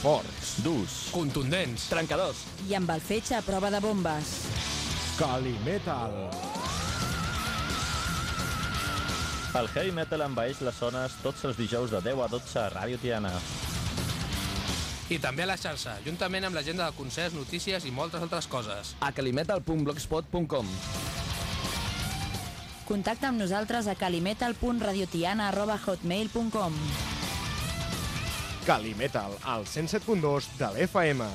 Forts. Durs. Contundents. Trencadors. I amb el fetge a prova de bombes. Calimetal. El heavy metal envaeix les zones tots els dijous de 10 a 12 a Ràdio Tiana. I també a la xarxa, juntament amb l'agenda de concerts, notícies i moltes altres coses. A calimetal.blogspot.com. Contacta amb nosaltres a calimetal.radiotiana@hotmail.com. Calimetal, al 107.2 de l'FM.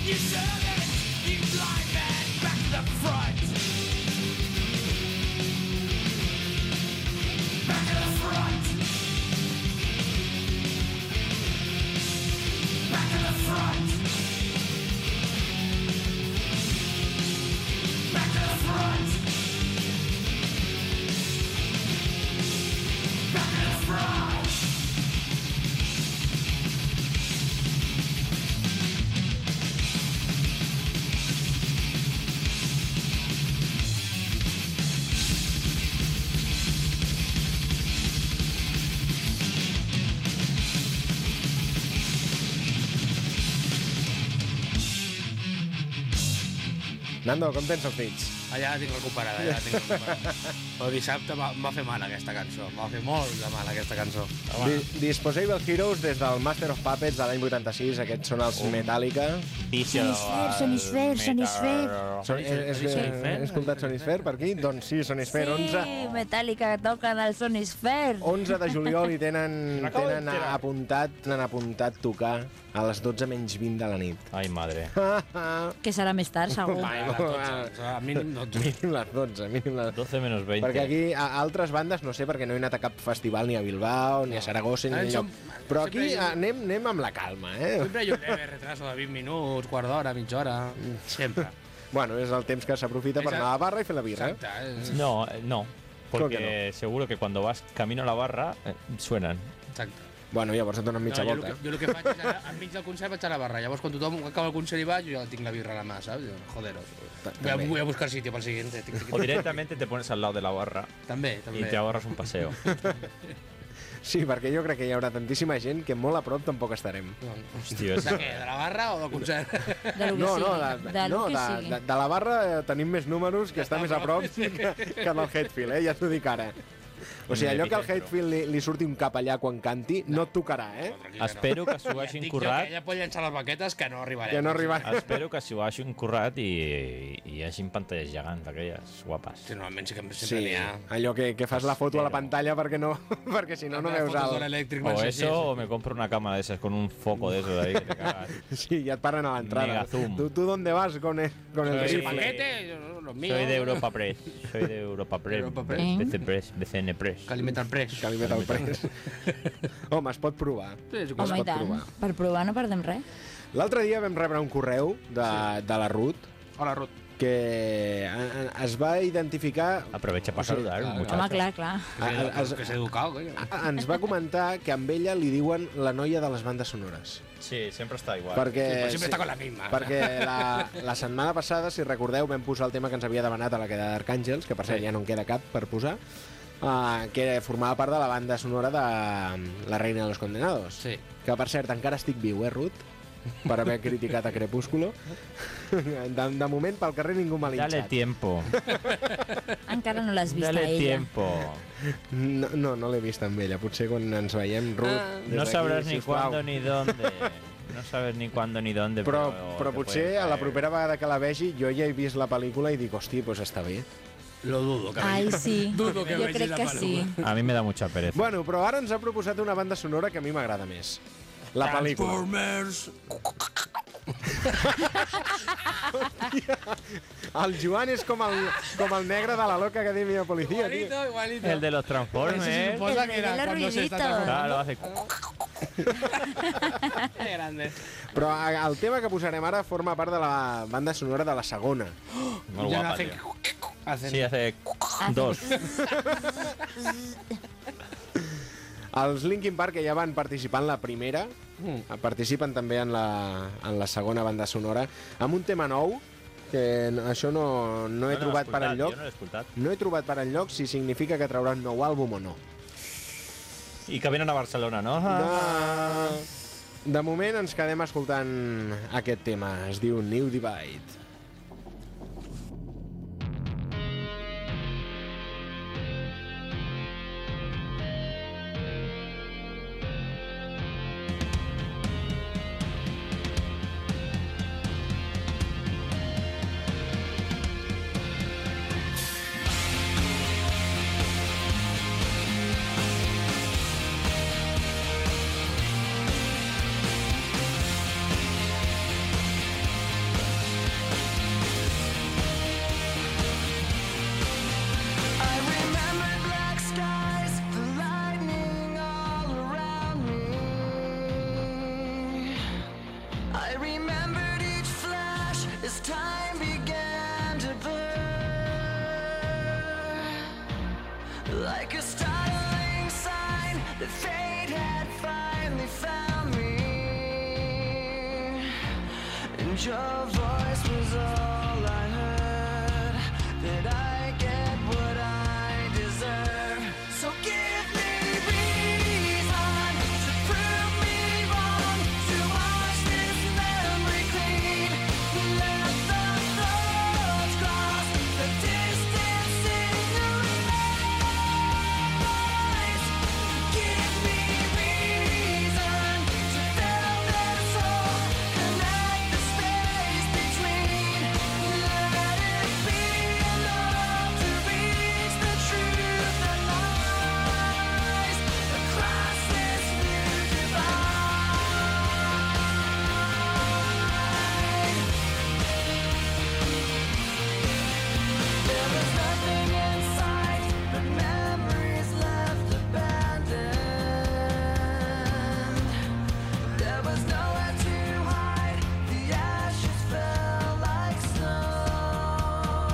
Nando, com tens els dits? Ja la tinc recuperada, Però dissabte em va fer mal aquesta cançó. Em va fer molt de mal aquesta cançó. Disposable Heroes des del Master of Puppets de l'any 86. Aquests són els Metallica. Sonisfer. He escoltat Sonisfer per aquí? Doncs sí, Sonisfer. Sí, Metallica toquen el Sonisfer. 11 de juliol i tenen apuntat tocar a les 12 menys 20 de la nit. Ai, madre. Que serà més tard, segur. Mínim 12. Mínim les 12, mínim les 12 menos 20. Perquè aquí, a altres bandes, no sé, perquè no he anat a cap festival ni a Bilbao, ni a Saragossa, ni enlloc. Però aquí anem amb la calma, Sempre hi ha un leve retraso de 20 minuts, quart d'hora, mitja hora, sempre. Bueno, és el temps que s'aprofita per anar a la barra i fer la birra. Exacte. No, porque seguro que cuando vas camino a la barra suenan. Exacte. Bueno, llavors et donen mitja volta. Jo el que faig és, enmig del concert vaig a la barra. Llavors, quan tothom acaba el concert i va, jo ja tinc la birra a la mà, saps? Joderos. Voy a buscar sitio para el siguiente. O directamente te pones al lado de la barra. També. Y te ahorras un paseo. Sí, perquè jo crec que hi haurà tantíssima gent que molt a prop tampoc estarem. Hòstia, De què? De la barra o del concert? De lo que sigui. De la barra tenim més números que està més a prop que del Hetfield, ja t'ho dic ara. O sigui, allò que al Hetfield li surti un cap allà quan canti, no et tocarà, Espero que s'ho hagin currat. Ella pot llençar les baquetes que no arribarem. Que no arribarem. Espero que s'ho hagin currat i hi hagin pantalles gegants d'aquelles guapes. Sí, normalment sí que sempre n'hi ha. Allò que fas la foto a la pantalla perquè si no veus O eso, o me compro una cámara de esas con un foco de esos ahí que te cagas. Sí, ya te paran a la entrada. Mega zoom. ¿Tú dónde vas con el rifle? Paquete, los míos. Soy de Europa Press. BCN Press. Calimetal Press. Calimetal Press. Home, es pot provar. Home, i tant. Per provar no perdem res. L'altre dia vam rebre un correu de la Ruth. Hola, Ruth. Que es va identificar... Aprovecha para saludar, muchacho. Home, clar. Que s'ha educat, coi. Ens va comentar que amb ella li diuen la noia de les bandes sonores. Sí, sempre està igual. Perquè, sempre està con la misma. Perquè la setmana passada, si recordeu, vam posar el tema que ens havia demanat a la queda d'Arcàngels, que per cert ja no en queda cap per posar, que formava part de la banda sonora de La Reina de los Condenados. Sí. Que per cert encara estic viu, Ruth? Per haver criticat a Crepúsculo. De moment, pel carrer ningú m'ha linxat. Dale tiempo. Encara no l'has vist a Dale ella. tiempo. No l'he vist amb ella. Potser quan ens veiem, Ruth... No sabràs ni cuándo ni dónde. No sabes ni cuándo ni dónde. Però potser a la propera vegada que la vegi, jo ja he vist la pel·lícula i dic, hosti, doncs està bé. Lo dudo. Ai, sí. Dudo que jo crec que sí. A mi me da mucha pereza. Bueno, però ara ens ha proposat una banda sonora que a mi m'agrada més. La pel·lícula. Transformers. El Joan és com el negre de la loca acadèmia de policia, tio. Igualito. El de los Transformers. Suposa El que de era los cuando se está ruiditos. Claro, hace... Qué grande. Però el tema que posarem ara forma part de la banda sonora de la segona. Molt Ya no guapa, hacen... tío. hacen... Sí, hace dos. Els Linkin Park, que ja van participar en la primera, participen també en la segona banda sonora, amb un tema nou, que això no he trobat per enlloc. Jo no l'he escoltat. No he trobat per enlloc si significa que traurà un nou àlbum o no. I que venen a Barcelona, no? De moment ens quedem escoltant aquest tema. Es diu New Divide. that fate had finally found me, and your voice was all I heard, that I get what I deserve. So give me reason to prove me wrong, to wash this memory clean, let the thoughts cross the distance in your eyes. Give me reason to fill this hole, connect the space between, let it be enough to reach the truth that lies across this new divide. There was nothing in sight, but memories left abandoned. There was nowhere to hide, the ashes fell like snow,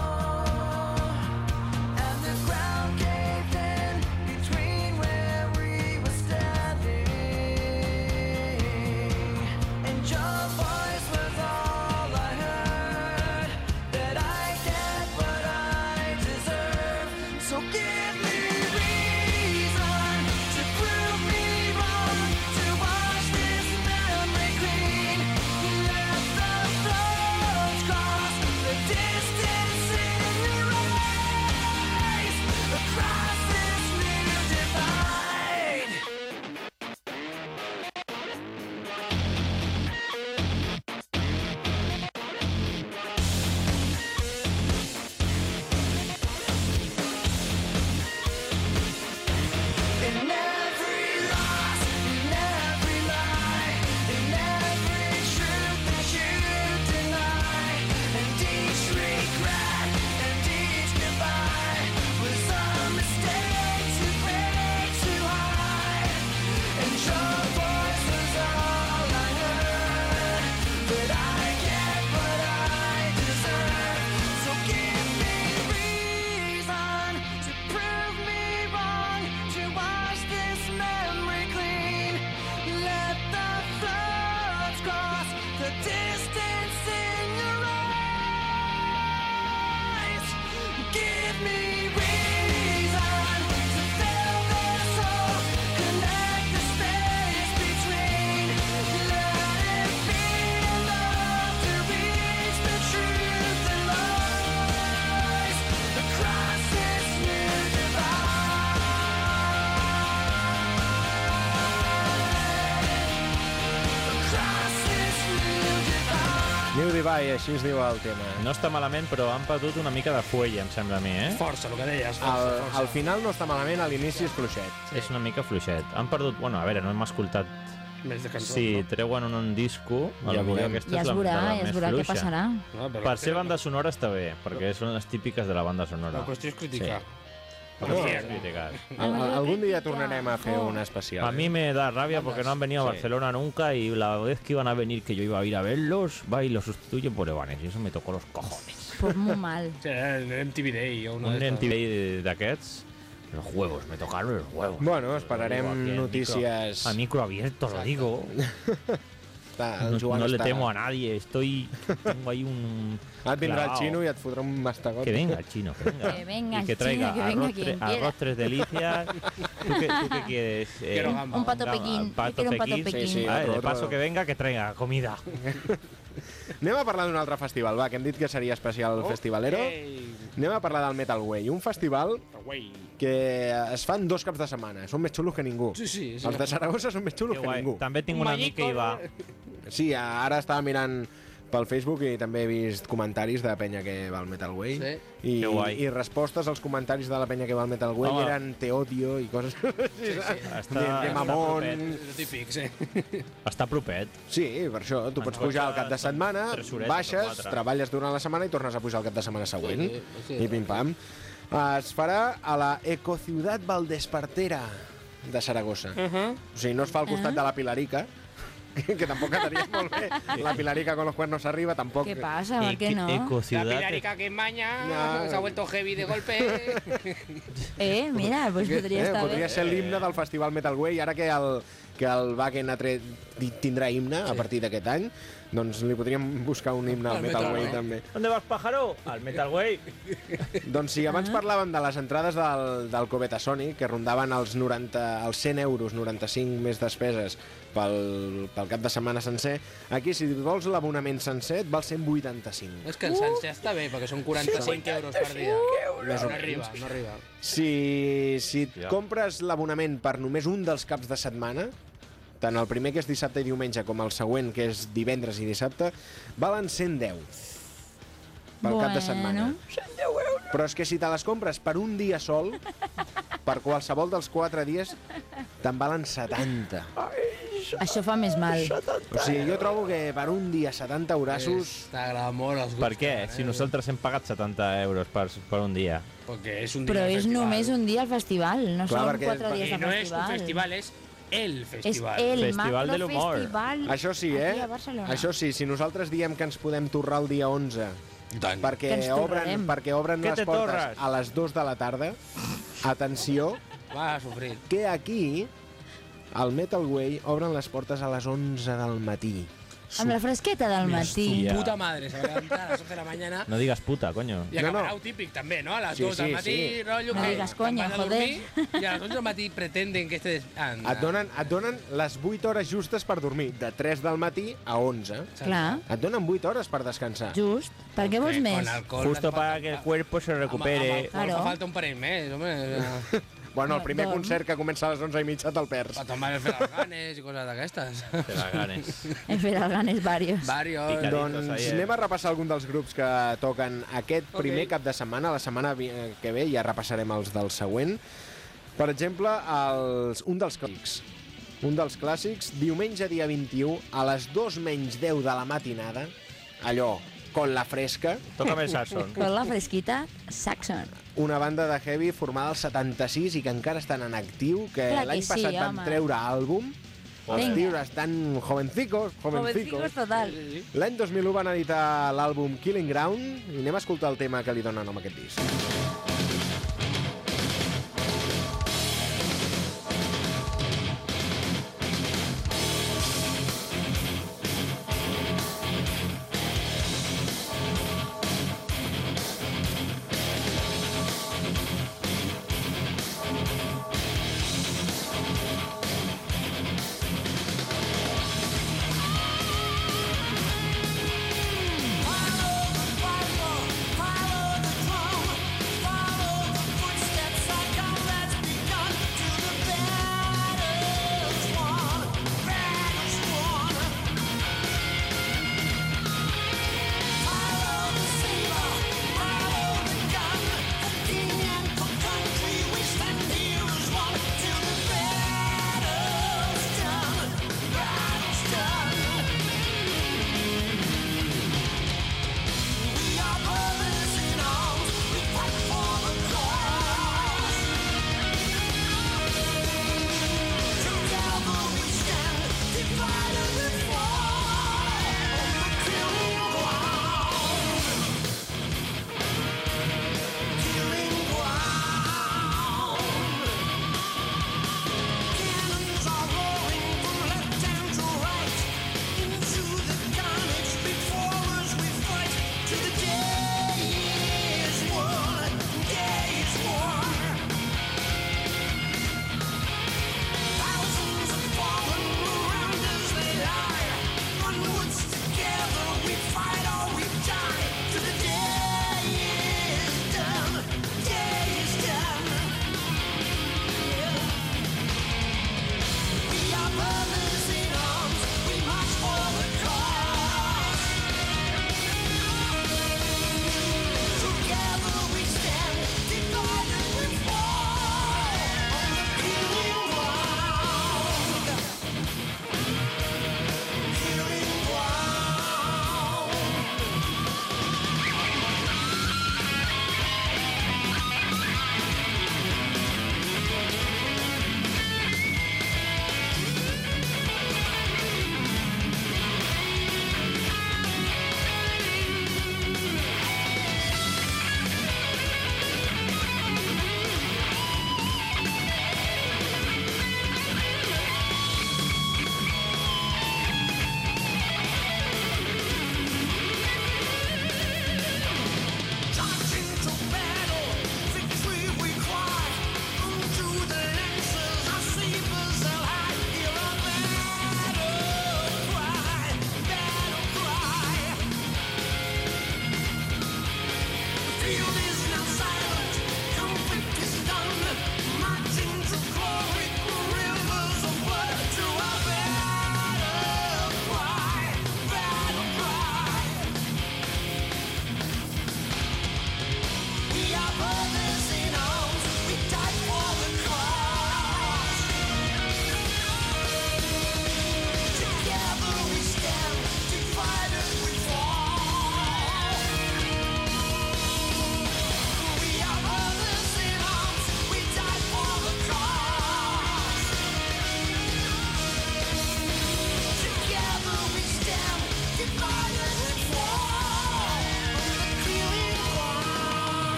and the ground caved in between where we were standing, and your voice was all I heard, that I get what I deserve. So give me reason to prove me wrong, to wash this memory clean, let the thoughts cross the distance in your eyes across this new divide. In every loss, in every lie, in every truth that you deny, and each regret and each goodbye was a mistake too great to hide, and your voice was all I heard, but I get what I deserve. So give me reason to prove me wrong, to wash this memory clean, let the thoughts cross the distance in your eyes. Give me reason to fill this hole, connect the space between, let it be enough to reach the truth that lies across this new divide. Across this new divide. New Divide, així es diu el tema. No està malament, però han perdut una mica de fuella, em sembla a mi, eh? Força, el que deies, força, força. Al final no està malament, a l'inici és fluixet. És una mica fluixet. Han perdut... Bueno, a veure, no hem escoltat... Més de cançons, Si no? treuen un disco, Ja potser veurem. aquesta Ja és es la, veurà, de la ja es més veurà què fluixa. passarà. No, però Per ser banda sonora està bé, perquè són les típiques de la banda sonora. La qüestió és criticar. No, Sí. es criticar. Algún día tornarem a fer un especial. A mí me da rabia porque no han venido a Sí. Barcelona nunca y la vez que iban a venir, que yo iba a ir a verlos, va y los sustituyen por Evanes. Y eso me tocó los cojones. Pues muy mal. Sí, MTV Day o una Un d'estes. MTV d'aquests, los huevos, me tocaron los huevos. Bueno, esperarem Lo digo aquí en notícies. A micro abierto, lo digo. Està, el No, Joan no le està... temo a nadie, tengo ahí un... Et vindrà el clavao. xino i et fotrà un mastegot. Que venga el chino, que venga. Que venga y el que traiga chino, que venga arroz, quien quiera. arroz tres delicias. ¿Tú qué quieres? Quiero gamba. Un pato Gamba, Pekín. pato Yo quiero un pato Pekín. Pekín. Sí, sí. Vale, de otro. paso que venga, que traiga comida. Anem a parlar d'un altre festival, va, que hem dit que seria especial festivalero. Ei, Anem a parlar del Metal Way, un festival guai. que es fan 2 caps de setmana. Són més xulos que ningú. Sí, sí. Els de Saragossa són més xulos Que que guai. ningú. També tinc un amic que hi va. Sí, ara estava mirant pel Facebook i també he vist comentaris de penya que va al Metal Way. Sí. Que guai. I respostes als comentaris de la penya que va al Metal Way Home. eren te odio i coses així. De mamón. És típic, sí. Està propet. Sí, per això. Tu En pots pujar al cap de són setmana, 3 horetes o baixes, 4. treballes durant la setmana i tornes a pujar al cap de setmana següent. Sí. I pim-pam. Es farà a la Ecociutat Valdespartera de Saragossa. O sigui, no es fa al costat de la Pilarica, que tampoc quedaria molt bé. La Pilarica con los cuernos arriba, tampoc... ¿Qué pasa? ¿Por qué no? La Ecociudad. Pilarica que es maña, No. se ha vuelto heavy de golpe. Mira, pues podria estar podria bé. ser l'himne del Festival Metal Way, ara que el Wacken tindrà himne a partir d'aquest any, doncs li podríem buscar un himne al Al Metal Metal Way Way. també. ¿Dónde vas, pájaro? Al Metal Way. Doncs si abans parlàvem de les entrades del Coveta Sony, que rondaven els 100 euros, 95 més despeses pel cap de setmana sencer, aquí si vols l'abonament sencer et val 185. És que el sencer està bé, perquè són 45 euros per dia. Més o No arriba, menys. no arriba. Si et compres l'abonament per només un dels caps de setmana, tant el primer, que és dissabte i diumenge, com el següent, que és divendres i dissabte, valen 110 pel cap de setmana. Però és que si te les compres per un dia sol, per qualsevol dels 4 dies, te'n valen 70. Això fa més mal. O sigui, jo trobo que per un dia 70 eurassos... T'agrada molt els Per què? Si nosaltres hem pagat 70 euros per un dia. Perquè és un dia Però de és festival. només un dia al festival, no Clar, són perquè- 4 dies I de no és un festival. festival, és el És festival. el Festival de macro l'humor. festival Això sí, aquí a Barcelona. Això sí, si nosaltres diem que ens podem torrar el dia 11 I tant. perquè Que ens torrarem. obren Que les te portes torres? a les 2 de la tarda, atenció, Va a sofrir. que aquí, al Metal Way, obren les portes a les 11 del matí. Amb la fresqueta del matí. hòstia. Puta madre, se va a levantar a las 11 de la mañana. No digas puta, coño. I No, acabarà no. ho típic, també, no? A les Sí, 2 del sí, matí, sí. rotllo, No que digues coño, te'n vas a dormir, i a les 11 del matí pretenden que estés... Anda. Et donen les 8 hores justes per dormir, de 3 del matí a 11. Clar, Et donen 8 hores per descansar. just. Per què vols Con més? alcohol Justo ens para falta- que el cuerpo se recupere. Amb alcohol Claro. fa falta un parell més, home. Bueno, el primer Dorm. concert que comença a les 11:30 te'l perds. Per tomar el fer els ganes i coses d'aquestes. Te la ganes. He fet el ganes varios. Varios. Picadito. Doncs ahí, anem a repassar algun dels grups que toquen aquest primer cap de setmana. La setmana que ve ja repassarem els del següent. Per exemple, un dels clàssics. Un dels clàssics, diumenge dia 21, a les 2 menys 10 de la matinada, allò, con la fresca, Tócame el saxón. Con la fresquita, Saxon. una banda de heavy formada al 76 i que encara estan en actiu, que Clar que l'any sí, passat van home. treure àlbum. Els Vinga. tios estan jovencicos. Jovencicos total. L'any 2001 van editar l'àlbum Killing Ground i anem a escoltar el tema que li dona nom a aquest disc. Follow the drum.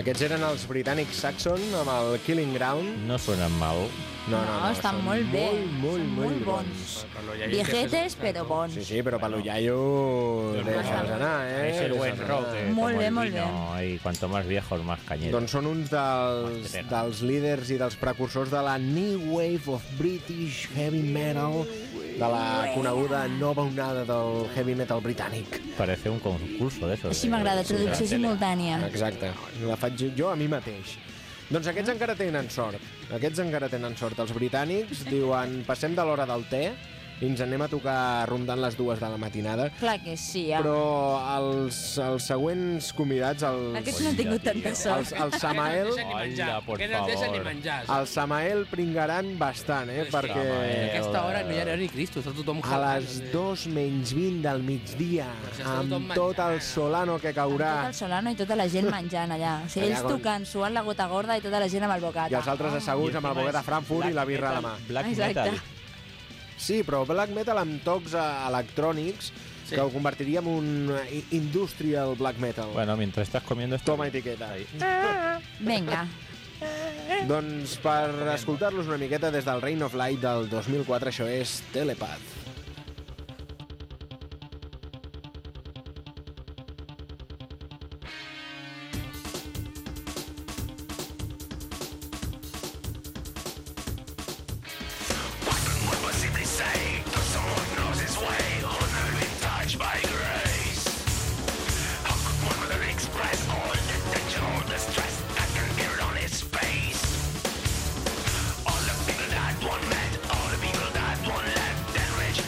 Aquests eren els britànics Saxon amb el Killing Ground. No suenen mal. No, estan són molt bé. Molt, Són molt bons. Per lo iaio Viejetes, però bons. Sí, però per l'Ullaio deixa'ls anar, Es el buen Deixa'ls rock, anar. Molt como bé, el molt vino, y cuanto más viejos, más cañeros. Doncs són uns dels líders i dels precursors de la New Wave of British Heavy Metal, de la coneguda nova onada del heavy metal britànic. Parece un concurso de esos. Així m'agrada, traducció simultània. Exacte, la faig jo a mi mateix. Doncs aquests encara tenen sort. Els britànics diuen, passem de l'hora del te i ens anem a tocar rondant les 2 de la matinada. Clar que sí, Però els següents convidats, Aquests no han tingut tanta sort. el Samael, Hola, por Que no entesen ni favor. menjar. el Samael pringaran bastant, perquè A aquesta hora no hi ha ni Cristo, està tothom a les 2:20 del migdia, si està tothom amb tot el menjant. Solano que Amb caurà, tot el Solano i tota la gent menjant allà. O sigui, ells Allà com- tocant, suant la gota gorda i tota la gent amb el bocata. i els altres asseguts amb el boquet de Frankfurt i la birra a la mà. Black Exacte. metal. Sí, però black metal amb tocs electrònics Sí. que ho convertiria en un industrial black metal. Bueno, mientras estás comiendo esto... Toma etiqueta. Vinga. Doncs per escoltar-los una miqueta des del Reign of Light del 2004, això és Telepath. All the people that one met, all the people that one left, then rich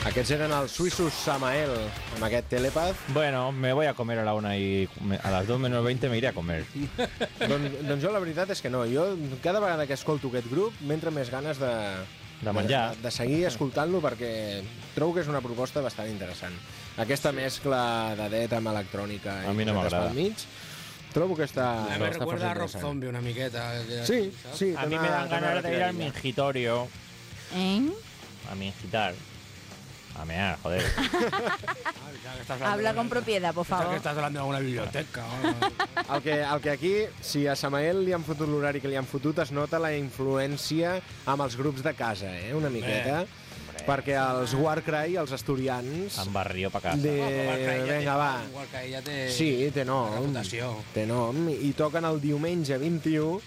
Aquests eren els suïssos Samael, amb aquest Telepath. Bueno, me voy a comer a la 1 y a las 2 menos 20 me iré a comer. Doncs jo la veritat és que no. Jo cada vegada que escolto aquest grup m'entra més ganes de menjar. de seguir escoltant-lo perquè trobo que és una proposta bastant interessant. Aquesta mescla de death amb electrònica A mi no m'agrada. pel mig, trobo que està Me està recuerda força a Rob interessant. Zombie una miqueta. Sí, sí. A mí me dan ganas de ir al mingitorio ¿Eh? a mingitar. A mear, joder. Habla con propiedad, por Que favor. estàs hablando de alguna biblioteca. El que aquí, si a Samael li han fotut l'horari que li han fotut, es nota la influència amb els grups de casa, una miqueta. Perquè els Warcry, els asturians... Han barrio pa casa. Vinga, va. Ja té... Sí, té nom. reputació. Té nom. I toquen el diumenge 21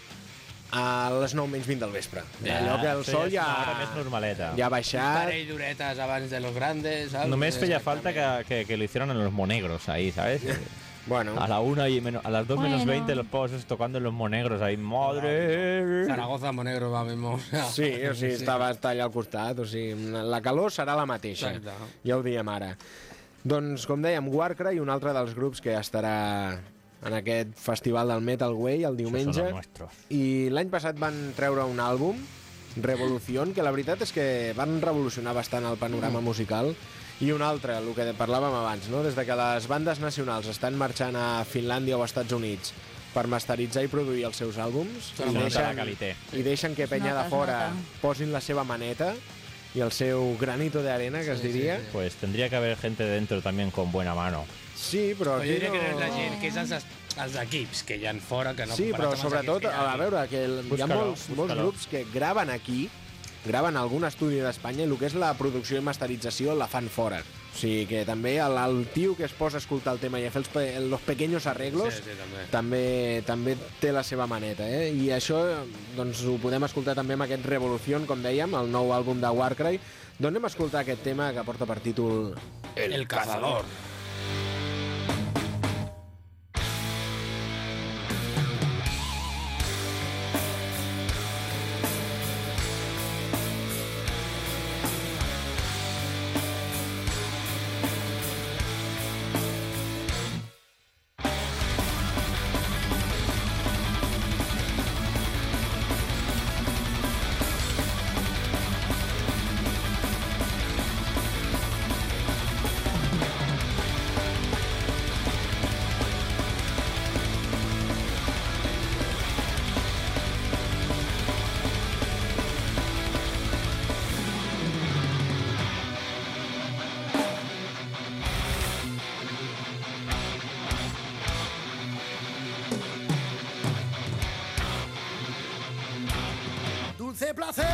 a les 9:20 del vespre. Allò que el sol Una hora més normaleta. ja ha Un baixat. parell d'horetes abans de los grandes, saps? Només feia falta que lo hicieran en los monegros ahí, ¿sabes? Bueno, A la 1 y a las 2 menos Bueno. 20 los pozos tocando en los monegros ahí. ¡Madre! Zaragoza, Monegro, va mismo. sí, o sigui, està allà al costat. O sigui, la calor serà la mateixa. Exacte. Ja ho diem ara. Doncs, com dèiem, Warcry, un altre dels grups que estarà en aquest festival del Metal Way el Esos son diumenge. los nuestros. I l'any passat van treure un àlbum, Revolución, que la veritat és que van revolucionar bastant el panorama musical. I un altre, el que parlàvem abans, no? Des de que les bandes nacionals estan marxant a Finlàndia o a Estats Units per masteritzar i produir els seus àlbums Se nota la qualité. i deixen que penya nota, de es fora nota. posin la seva maneta i el seu granito de arena, que es diria. Pues tendría que haver gente dentro también con buena mano. Sí, però Però jo aquí diria que no és la gent, que és els equips que hi ha fora, que no Sí, però comparat amb els sobretot, equips que hi ha a veure, que hi ha Búscalo, molts búscalo. grups que graven aquí, graven algun estudi d'Espanya, i el que és la producció i masterització la fan fora. O sigui que també el tio que es posa a escoltar el tema i a fer los pequeños arreglos Sí, també. també té la seva maneta, I això doncs, ho podem escoltar també amb aquest Revolución, com dèiem, el nou àlbum de Warcry, d'on anem a escoltar aquest tema que porta per títol El cazador. Dulce placer,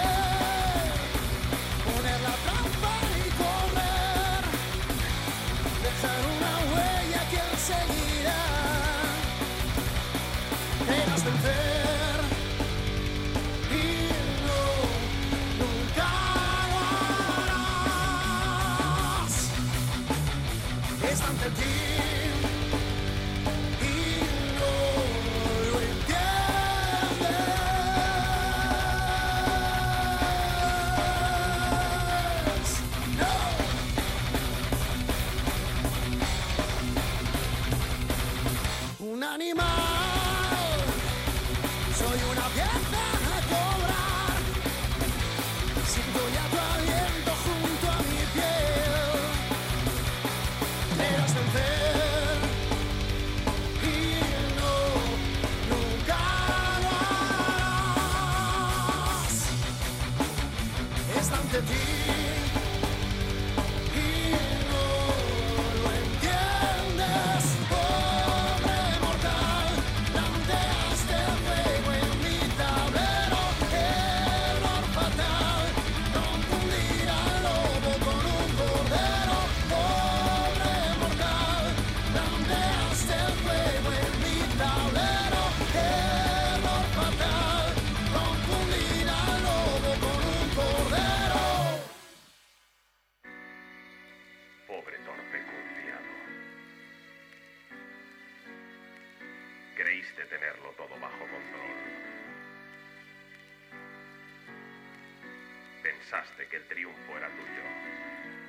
poner la trampa y correr, dejar una huella que él seguirá. Querrás vencer y no, nunca lo harás. Está ante ti. Y no lo entiendes. No. Un animal, soy una pieza a cobrar. Siento ya tu aliento junto a mi piel. Querrás vencer y no, nunca lo harás. Está ante ti y no lo entiendes. Pobre mortal, planteaste el juego en mi tablero. Error fatal, confundir al lobo con un cordero. Pobre mortal, planteaste el juego en mi tablero. Error fatal, confundir al lobo con un cordero. Pobre torpe confiado. Creíste tenerlo todo bajo control. Pensaste que el triunfo era tuyo.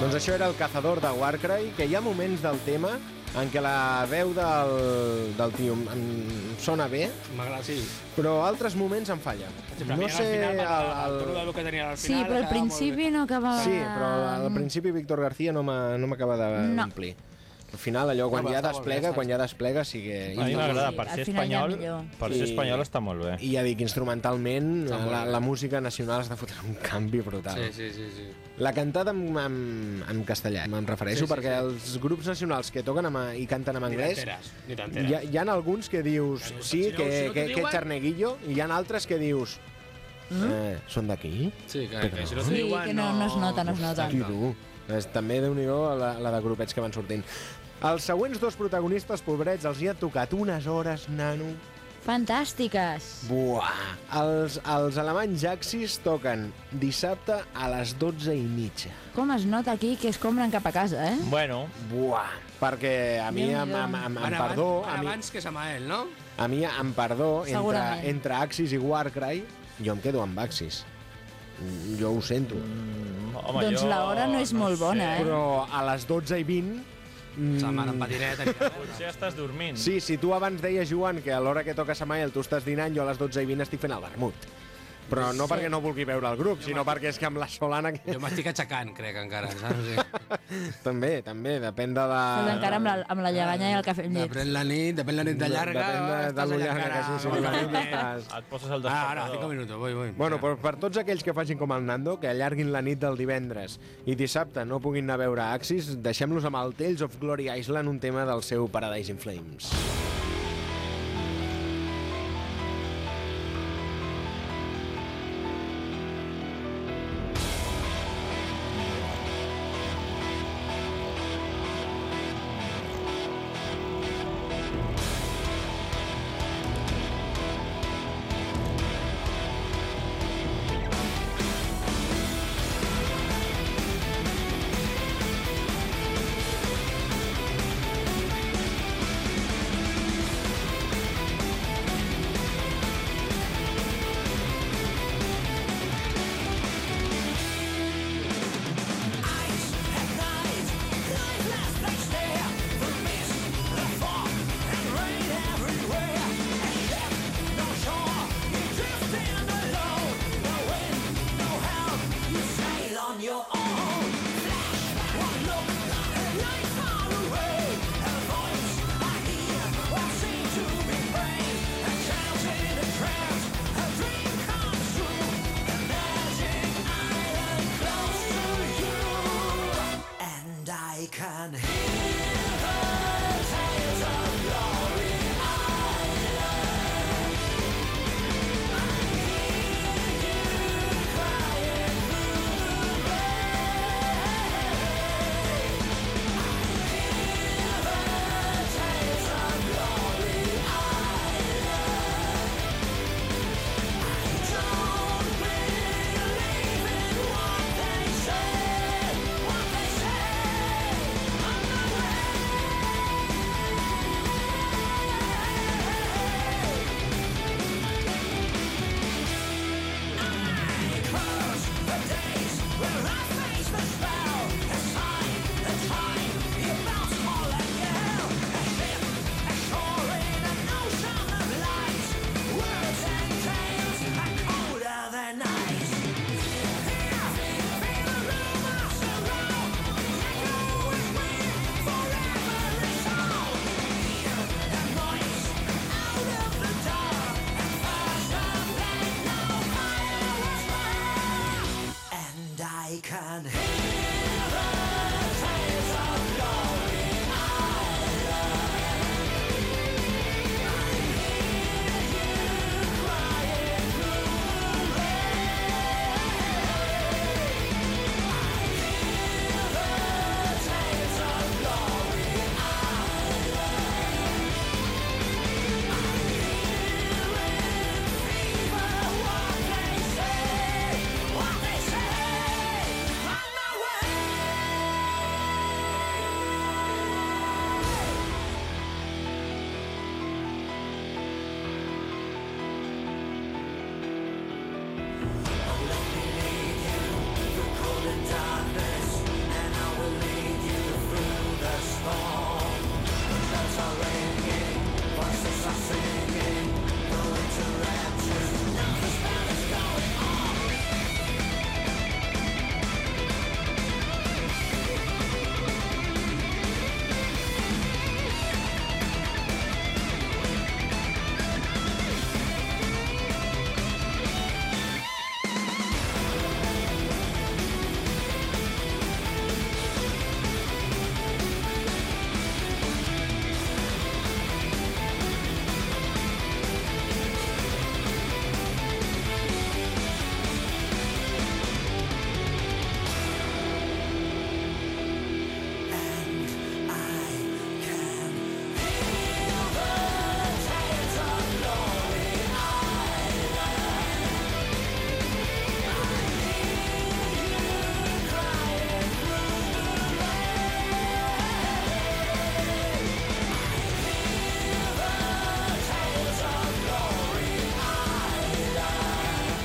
Doncs això era el Cazador de Warcry, que hi ha moments del tema en què la veu del tio em sona bé, M'agrada, sí. però altres moments em falla. No sé... El tono de veu que tenia al Sí, final... però al quedava molt principi no acabava... Sí, però al principi Víctor García no m'acaba d'omplir. Al final, allò, quan ja desplega, sí que... A mi m'agrada, Sí, per ser al final ja espanyol, millor. per ser espanyol està molt bé. I ja dic, instrumentalment, la música nacional està fotent un canvi brutal. Sí. La cantada en castellà, me'n refereixo, perquè els grups nacionals que toquen i canten en anglès, Ni t'enteres. hi ha alguns que dius, sí, si no que t'ho diuen- xarneguillo, i hi ha altres que dius, són d'aquí? Sí, que si no t'ho Sí, diuen, que no es nota. Hosti, tu. També, Déu-n'hi-do, la de grupets que van sortint. Els següents dos protagonistes, pobrets, els hi ha tocat unes hores, nano. Fantàstiques. Buah! Els alemanys Axis toquen dissabte a les 12:30. Com es nota aquí que es compren cap a casa, eh? Bueno, Buah! Perquè a mi, amb perdó, abans que Samael, no? a mi, amb perdó, Segurament. entre Axis i Warcry, jo em quedo amb Axis. Jo ho sento. home, Doncs l'hora no és molt bona, eh? Però a les 12:20... Se'n van en patinet. Potser estàs dormint. Sí, si tu abans deies, Joan, que a l'hora que toca Samael tu estàs dinant, jo a les 12:20 estic fent el vermut. Però no perquè no vulgui veure el grup, sinó perquè és que amb la Solana... Jo m'estic aixecant, crec, encara, saps? També, depèn de la... Però encara amb la lleganya i el cafè amb llet. Depèn la nit de llarga, Depèn de lo llarga que sí, la nit estàs... Et poses el Ara, despertador. 5 minuts, voy. Bueno, però per tots aquells que facin com el Nando, que allarguin la nit del divendres i dissabte no puguin anar a veure Axis, deixem-los amb el Tales of Glory Island, un tema del seu Paradise in Flames.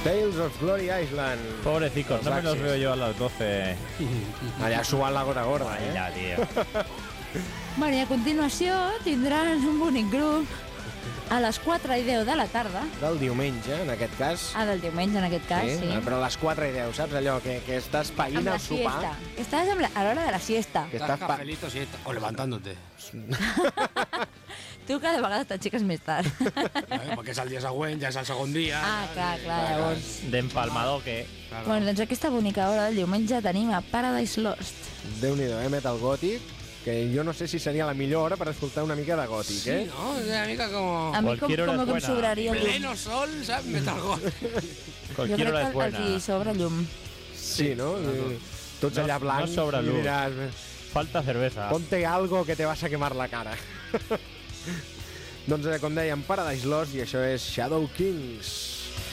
Tales of Glory Island. Pobrecicos, no me los veo yo a las 12. Allà suant la gota gorda, Allà, tio. Bueno, i a continuació tindran un bonic grup a les 4 i 10 de la tarda. Del diumenge, en aquest cas. Del diumenge, en aquest cas, sí. Però a les 4 i 10, saps allò? Que estàs païnt Amb la el sopar. siesta. Que estàs a l'hora de la siesta. Que Estás estàs cafelito, siesta, o levantándote. Tu cada vegada t'aixeques més tard. Perquè és el dia següent, ja és el segon dia. Clar, llavors. D'empalmador, que... Bueno, doncs aquesta bonica hora del diumenge tenim a Paradise Lost. Déu-n'hi-do, Metal Gòtic, que jo no sé si seria la millor hora per escoltar una mica de gòtic, Sí, ¿no? Es una mica como... A mi com Cualquier hora es que em buena. sobraria llum. Pleno sol, ¿sabes? Metal Gothic. Jo Cualquier hora crec es que buena. els hi sobra llum. Sí, no? Tots allà No blancs sobra i luz. diràs, Falta cerveza. ponte algo que te vas a quemar la cara. Doncs, com dèiem, Paradise Lost, i això és Shadow Kings.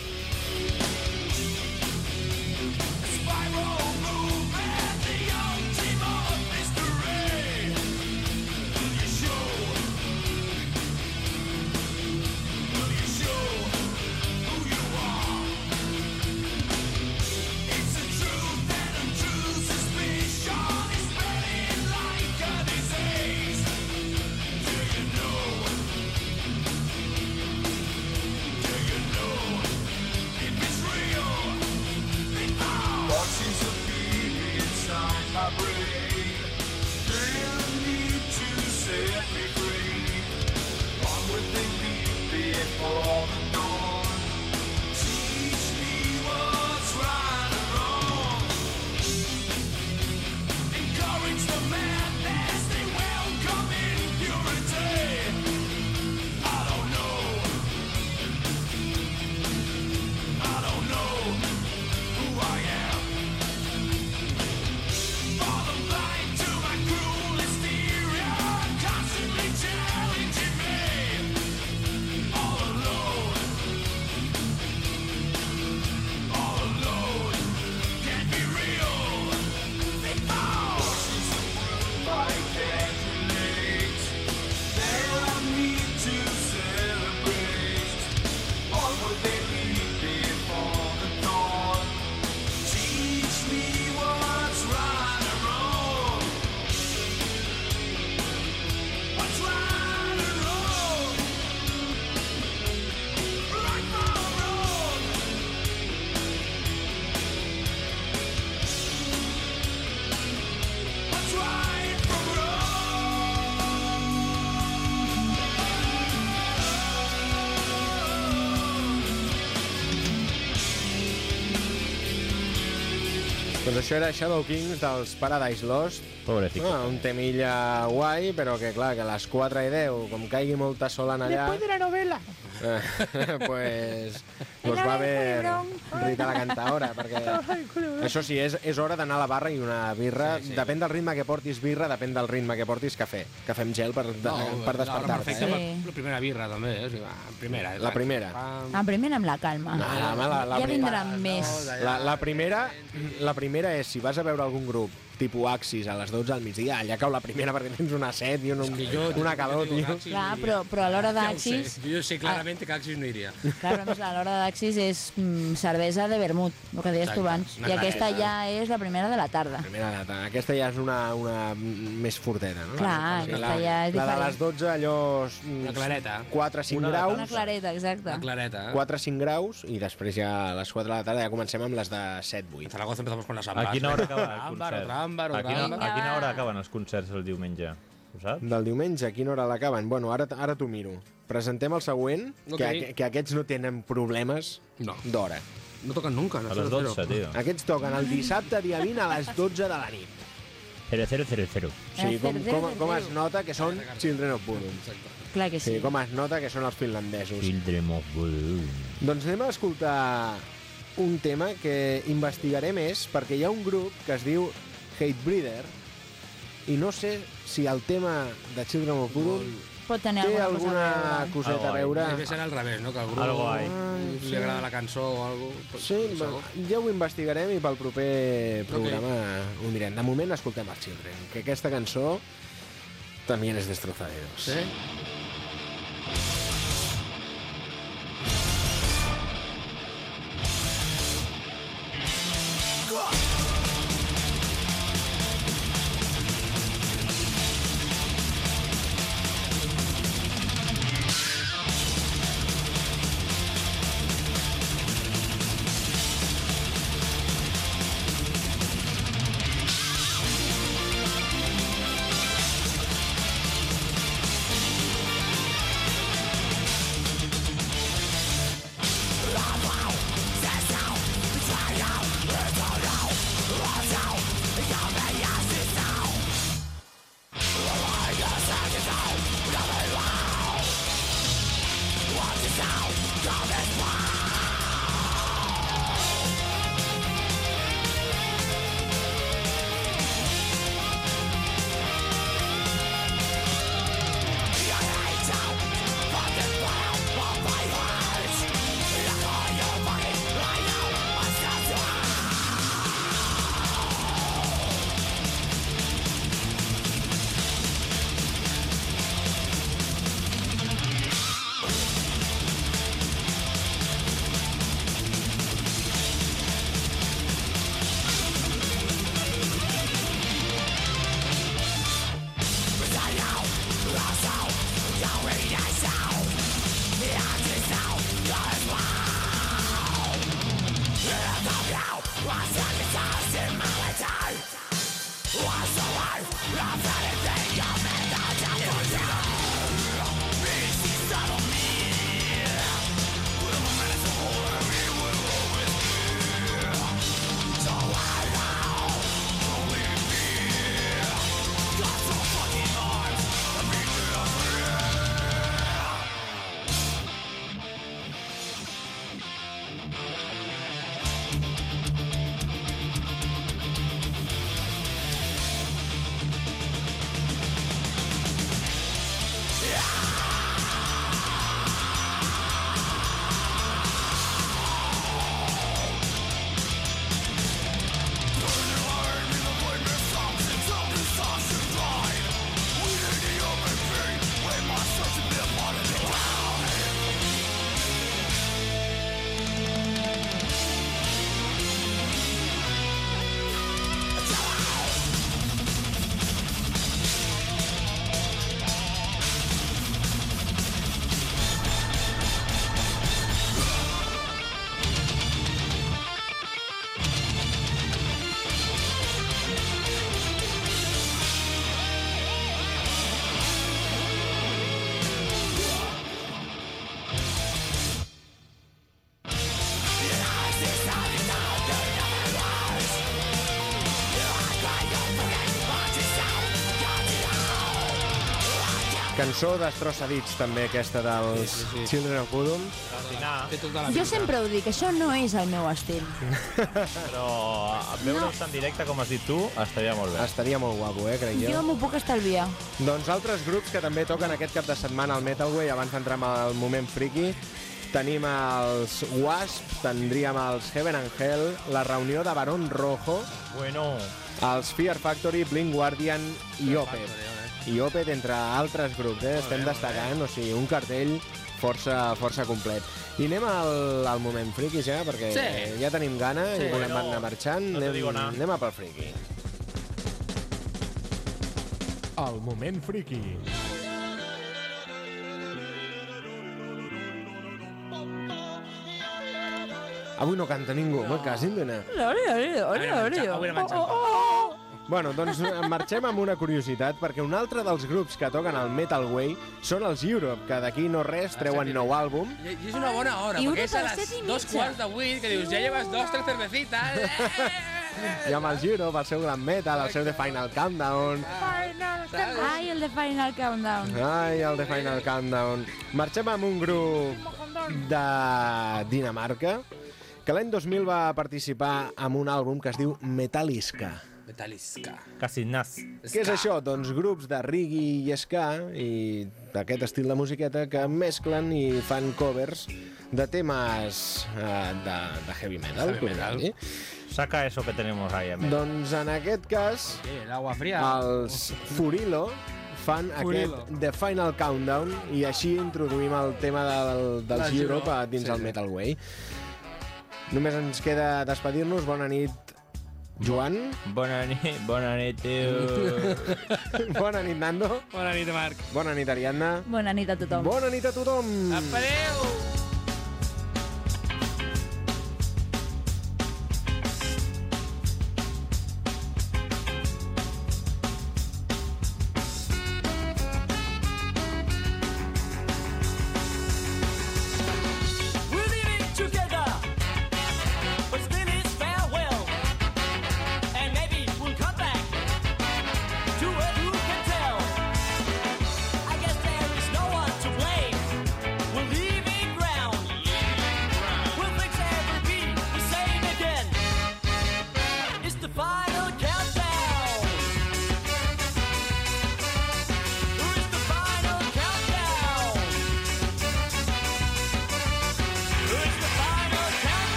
Doncs això era Shadow Kings dels Paradise Lost. Pobrecito. Un temilla guai, però que clar, que a les 4 i 10, com caigui molta sol en allà... Después de la novela. pues va haver Rita la cantaora, perquè això sí, és hora d'anar a la barra i una birra. Sí. Depèn del ritme que portis birra, depèn del ritme que portis cafè. Cafè amb gel per despertar-te. Perfecte, la primera birra també, o sigui, primera. La primera. La primera amb la calma. La Ja vindran més. La primera és, si vas a veure algun grup tipus Axis a les 12 al migdia, allà cau la primera perquè tens una set i una calor, tio. Clar, però a l'hora d'Axis... Jo sé clarament que Axis no iria. Clar, a l'hora d'Axis és cervesa de vermut, el que deies tu abans. I aquesta ja és la primera de la tarda. Aquesta ja és una més forteta, no? Clar, aquesta ja és diferent. La de les 12, allò... Una clareta. 4-5 graus. Una clareta, exacte. Una clareta. 4-5 graus i després ja a les 4 de la tarda ja comencem amb les de 7-8. En Zaragoza empezamos con las ambas. A quina hora acaba el concert? Otra àmbar. A quina hora acaben els concerts el diumenge? Ho saps? Del diumenge, a quina hora l'acaben? Bueno, ara t'ho miro. Presentem el següent, que aquests no tenen problemes d'hora. No toquen nunca. A les 12, tio. Aquests toquen el dissabte, dia 20, a les 12 de la nit. 0000. O sigui, com es nota que són Children of Bodom. Clar que sí. Com es nota que són els finlandesos. Children of Bodom. Doncs anem a escoltar un tema que investigaré més, perquè hi ha un grup que es diu Hatebreeder, i no sé si el tema de Children of Bodom pot tenir té alguna coseta a veure. Debe ser al revés, no? Que al grup li agrada la cançó o alguna cosa. Sí, ja ho investigarem i pel proper programa ho mirem. De moment escoltem els Children, que aquesta cançó també és Destrozaderos. Sí? Cançó destrossadits, també, aquesta dels Children of Bodom. Té tota la Jo pinta. sempre ho dic, això no és el meu estil. Però veure'ls en directe, com has dit tu, estaria molt bé. Estaria molt guapo, crec Jo jo. m'ho puc estalviar. Doncs altres grups que també toquen aquest cap de setmana al Metalway, abans d'entrar al moment friki, tenim els Wasp, tindríem els Heaven and Hell, la reunió de Barón Rojo, Bueno, els Fear Factory, Blind Guardian i Opeth. I Opeth, entre altres grups, estem destacant, o sigui, un cartell força complet. I anem al moment friki ja, perquè ja tenim gana i volem anar marxant. no te digo nada. Anem a pel friki. El moment friki. Avui no canta ningú, quasi en dona. Avui no menjar. Bueno, doncs marxem amb una curiositat, perquè un altre dels grups que toquen al Metal Way són els Europe, que d'aquí no res treuen nou àlbum. I és una bona hora, I perquè una és a per les 7:30. 2:15, que dius, ja llevas 2-3 cervecitas. I amb els Europe, el seu glam metal, el seu The Final Countdown. Ai, el de Final Countdown. Ai, el The Final Countdown. Marxem amb un grup de Dinamarca, que l'any 2000 va participar en un àlbum que es diu Metalliska. Metalliska. quasi nas. Què és això? Doncs grups de reggae i ska i d'aquest estil de musiqueta que mesclen i fan covers de temes de heavy metal. Saca eso que tenemos ahí en medio. Doncs en aquest cas, El agua fría. els Furilo fan Furilo. aquest The Final Countdown i així introduïm el tema dels Europe dins el Metal Way. Només ens queda despedir-nos. Bona nit, Joan. Bona nit, tio. Bona nit, Nando. Bona nit, Marc. Bona nit, Ariadna. Bona nit a tothom. Bona nit a tothom. Apa, adéu!